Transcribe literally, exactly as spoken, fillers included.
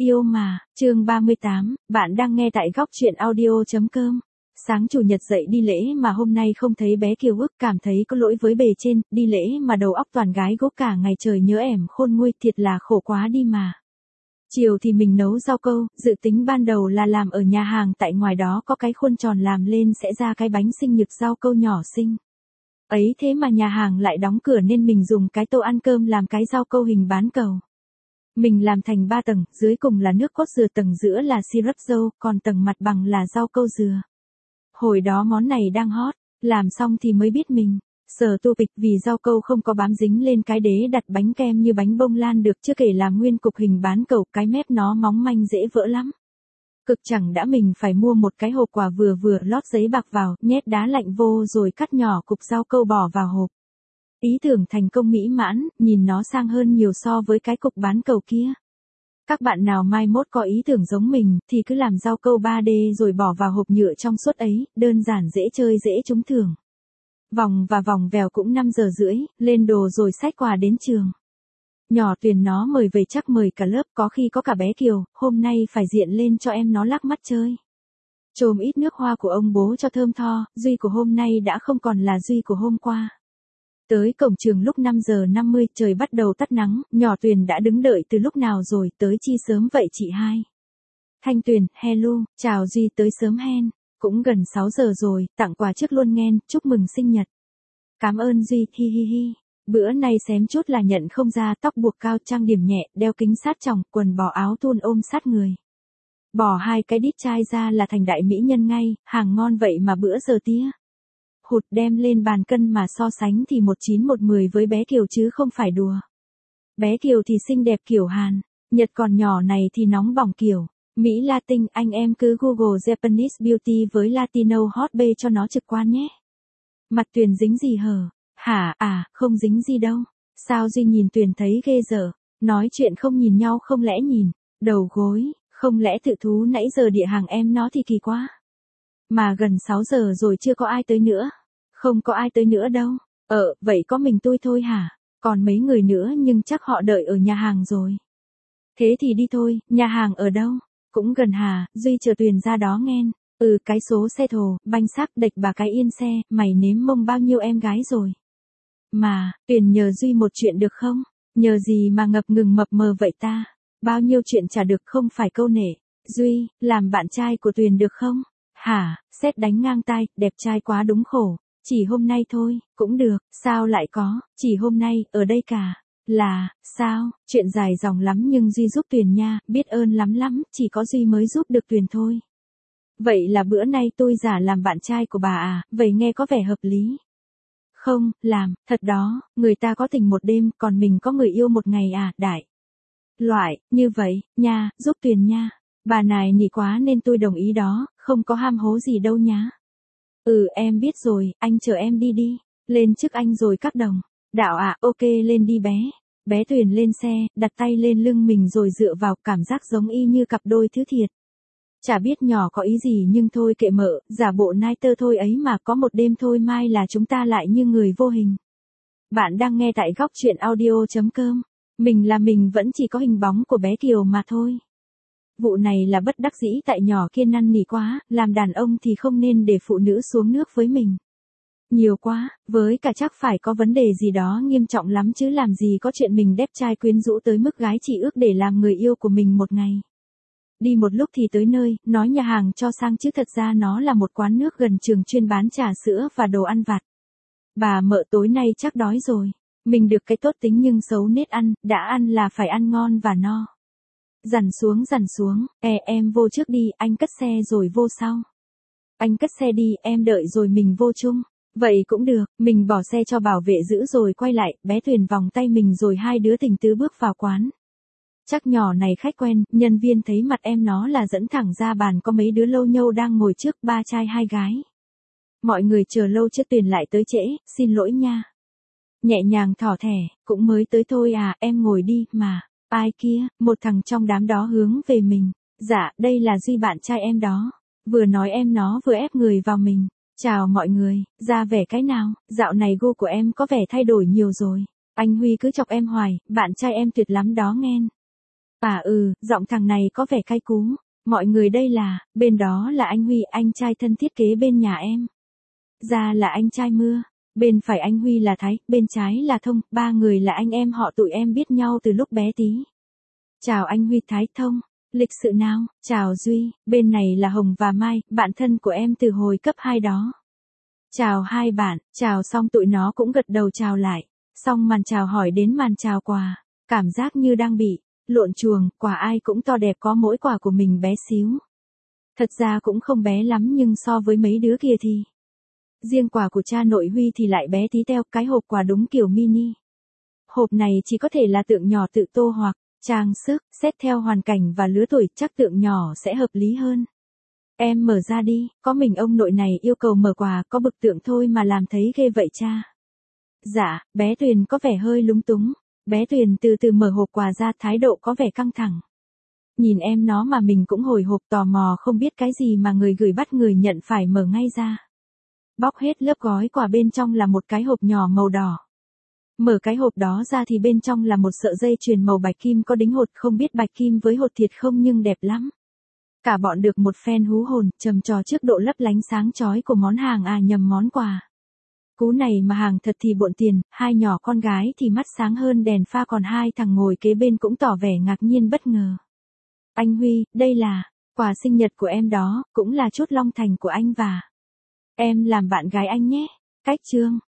Yêu mà, chương ba mươi tám, bạn đang nghe tại góc truyện audio.com. Sáng chủ nhật dậy đi lễ mà hôm nay không thấy bé Kiều ức, cảm thấy có lỗi với bề trên, đi lễ mà đầu óc toàn gái gốc cả ngày trời nhớ ẻm khôn nguôi, thiệt là khổ quá đi mà. Chiều thì mình nấu rau câu, dự tính ban đầu là làm ở nhà hàng tại ngoài đó có cái khuôn tròn làm lên sẽ ra cái bánh sinh nhật rau câu nhỏ xinh. Ấy thế mà nhà hàng lại đóng cửa nên mình dùng cái tô ăn cơm làm cái rau câu hình bán cầu. Mình làm thành ba tầng, dưới cùng là nước cốt dừa, tầng giữa là syrup dâu, còn tầng mặt bằng là rau câu dừa. Hồi đó món này đang hot, làm xong thì mới biết mình sờ tu bịch vì rau câu không có bám dính lên cái đế đặt bánh kem như bánh bông lan được, chưa kể làm nguyên cục hình bán cầu, cái mép nó móng manh dễ vỡ lắm. Cực chẳng đã mình phải mua một cái hộp quà vừa vừa lót giấy bạc vào, nhét đá lạnh vô rồi cắt nhỏ cục rau câu bỏ vào hộp. Ý tưởng thành công mỹ mãn, nhìn nó sang hơn nhiều so với cái cục bán cầu kia. Các bạn nào mai mốt có ý tưởng giống mình thì cứ làm rau câu ba D rồi bỏ vào hộp nhựa trong suốt ấy, đơn giản dễ chơi dễ trúng thưởng. Vòng và vòng vèo cũng năm giờ rưỡi, lên đồ rồi xách quà đến trường. Nhỏ Tuyền nó mời về chắc mời cả lớp, có khi có cả bé Kiều, hôm nay phải diện lên cho em nó lắc mắt chơi. Trộm ít nước hoa của ông bố cho thơm tho, Duy của hôm nay đã không còn là Duy của hôm qua. Tới cổng trường lúc năm giờ năm mươi, trời bắt đầu tắt nắng, nhỏ Tuyền đã đứng đợi từ lúc nào rồi, tới chi sớm vậy chị hai. Thanh Tuyền, hello, chào Duy, tới sớm hen, cũng gần sáu giờ rồi, tặng quà trước luôn nghen, chúc mừng sinh nhật. Cảm ơn Duy, hi hi hi, bữa nay xém chút là nhận không ra, tóc buộc cao, trang điểm nhẹ, đeo kính sát tròng, quần bò áo thun ôm sát người. Bỏ hai cái đít chai ra là thành đại mỹ nhân ngay, hàng ngon vậy mà bữa giờ tía. Hụt đem lên bàn cân mà so sánh thì một chín một mười với bé Kiều chứ không phải đùa. Bé Kiều thì xinh đẹp kiểu Hàn, Nhật, còn nhỏ này thì nóng bỏng kiểu Mỹ Latin, anh em cứ Google Japanese Beauty với Latino Hot Bae cho nó trực quan nhé. Mặt Tuyền dính gì hở? Hả, à, không dính gì đâu. Sao Duy nhìn Tuyền thấy ghê dở? Nói chuyện không nhìn nhau không lẽ nhìn đầu gối, không lẽ tự thú nãy giờ địa hàng em nó thì kỳ quá. Mà gần sáu giờ rồi chưa có ai tới nữa. Không có ai tới nữa đâu. Ờ, vậy có mình tôi thôi hả? Còn mấy người nữa nhưng chắc họ đợi ở nhà hàng rồi. Thế thì đi thôi, nhà hàng ở đâu? Cũng gần hà, Duy chờ Tuyền ra đó nghen. Ừ, cái số xe thồ, banh sắc đệch bà cái yên xe, mày nếm mông bao nhiêu em gái rồi. Mà, Tuyền nhờ Duy một chuyện được không? Nhờ gì mà ngập ngừng mập mờ vậy ta? Bao nhiêu chuyện chả được không phải câu nể. Duy, làm bạn trai của Tuyền được không? Hả, sét đánh ngang tai, đẹp trai quá đúng khổ. Chỉ hôm nay thôi, cũng được, sao lại có, chỉ hôm nay, ở đây cả. Là, sao, chuyện dài dòng lắm nhưng Duy giúp Tuyền nha, biết ơn lắm lắm, chỉ có Duy mới giúp được Tuyền thôi. Vậy là bữa nay tôi giả làm bạn trai của bà à, vậy nghe có vẻ hợp lý. Không, làm, thật đó, người ta có tình một đêm, còn mình có người yêu một ngày à, đại. Loại, như vậy, nha, giúp Tuyền nha. Bà này nỉ quá nên tôi đồng ý đó, không có ham hố gì đâu nhá. Ừ, em biết rồi, anh chờ em đi đi. Lên trước anh rồi các đồng. Đạo à, ok lên đi bé. Bé Tuyền lên xe, đặt tay lên lưng mình rồi dựa vào, cảm giác giống y như cặp đôi thứ thiệt. Chả biết nhỏ có ý gì nhưng thôi kệ mợ, giả bộ nai tơ thôi ấy mà, có một đêm thôi mai là chúng ta lại như người vô hình. Bạn đang nghe tại góc truyện audio.com. Mình là mình vẫn chỉ có hình bóng của bé Kiều mà thôi. Vụ này là bất đắc dĩ tại nhỏ kia năn nỉ quá, làm đàn ông thì không nên để phụ nữ xuống nước với mình. Nhiều quá, với cả chắc phải có vấn đề gì đó nghiêm trọng lắm chứ làm gì có chuyện mình đẹp trai quyến rũ tới mức gái chỉ ước để làm người yêu của mình một ngày. Đi một lúc thì tới nơi, nói nhà hàng cho sang chứ thật ra nó là một quán nước gần trường chuyên bán trà sữa và đồ ăn vặt. Bà mợ tối nay chắc đói rồi. Mình được cái tốt tính nhưng xấu nết ăn, đã ăn là phải ăn ngon và no. Dằn xuống dằn xuống, e em vô trước đi, anh cất xe rồi vô sau. Anh cất xe đi, em đợi rồi mình vô chung. Vậy cũng được, mình bỏ xe cho bảo vệ giữ rồi quay lại, bé Tuyền vòng tay mình rồi hai đứa tình tứ bước vào quán. Chắc nhỏ này khách quen, nhân viên thấy mặt em nó là dẫn thẳng ra bàn có mấy đứa lâu nhâu đang ngồi trước, ba trai hai gái. Mọi người chờ lâu chứ Tuyền lại tới trễ, xin lỗi nha. Nhẹ nhàng thỏ thẻ, cũng mới tới thôi à, em ngồi đi, mà. Ai kia, một thằng trong đám đó hướng về mình. Dạ, đây là Duy bạn trai em đó. Vừa nói em nó vừa ép người vào mình. Chào mọi người, ra vẻ cái nào, dạo này gu của em có vẻ thay đổi nhiều rồi. Anh Huy cứ chọc em hoài, bạn trai em tuyệt lắm đó nghen. À ừ, giọng thằng này có vẻ cay cú. Mọi người đây là, bên đó là anh Huy, anh trai thân thiết kế bên nhà em. Ra là anh trai Mưa. Bên phải anh Huy là Thái, bên trái là Thông, ba người là anh em họ tụi em biết nhau từ lúc bé tí. Chào anh Huy, Thái, Thông. Lịch sự nào, chào Duy, bên này là Hồng và Mai, bạn thân của em từ hồi cấp hai đó. Chào hai bạn, chào xong tụi nó cũng gật đầu chào lại. Xong màn chào hỏi đến màn chào quà. Cảm giác như đang bị lộn chuồng, quà ai cũng to đẹp có mỗi quà của mình bé xíu. Thật ra cũng không bé lắm nhưng so với mấy đứa kia thì. Riêng quà của cha nội Huy thì lại bé tí teo, cái hộp quà đúng kiểu mini. Hộp này chỉ có thể là tượng nhỏ tự tô hoặc trang sức, xét theo hoàn cảnh và lứa tuổi chắc tượng nhỏ sẽ hợp lý hơn. Em mở ra đi, có mình ông nội này yêu cầu mở quà có bực tượng thôi mà làm thấy ghê vậy cha. Dạ, bé Tuyền có vẻ hơi lúng túng. Bé Tuyền từ từ mở hộp quà ra, thái độ có vẻ căng thẳng. Nhìn em nó mà mình cũng hồi hộp tò mò không biết cái gì mà người gửi bắt người nhận phải mở ngay ra. Bóc hết lớp gói quà, bên trong là một cái hộp nhỏ màu đỏ. Mở cái hộp đó ra thì bên trong là một sợi dây chuyền màu bạch kim có đính hột, không biết bạch kim với hột thiệt không nhưng đẹp lắm. Cả bọn được một phen hú hồn, trầm trò trước độ lấp lánh sáng chói của món hàng à nhầm món quà. Cú này mà hàng thật thì bộn tiền, hai nhỏ con gái thì mắt sáng hơn đèn pha còn hai thằng ngồi kế bên cũng tỏ vẻ ngạc nhiên bất ngờ. Anh Huy, đây là quà sinh nhật của em đó, cũng là chút long thành của anh và em làm bạn gái anh nhé. Cách chương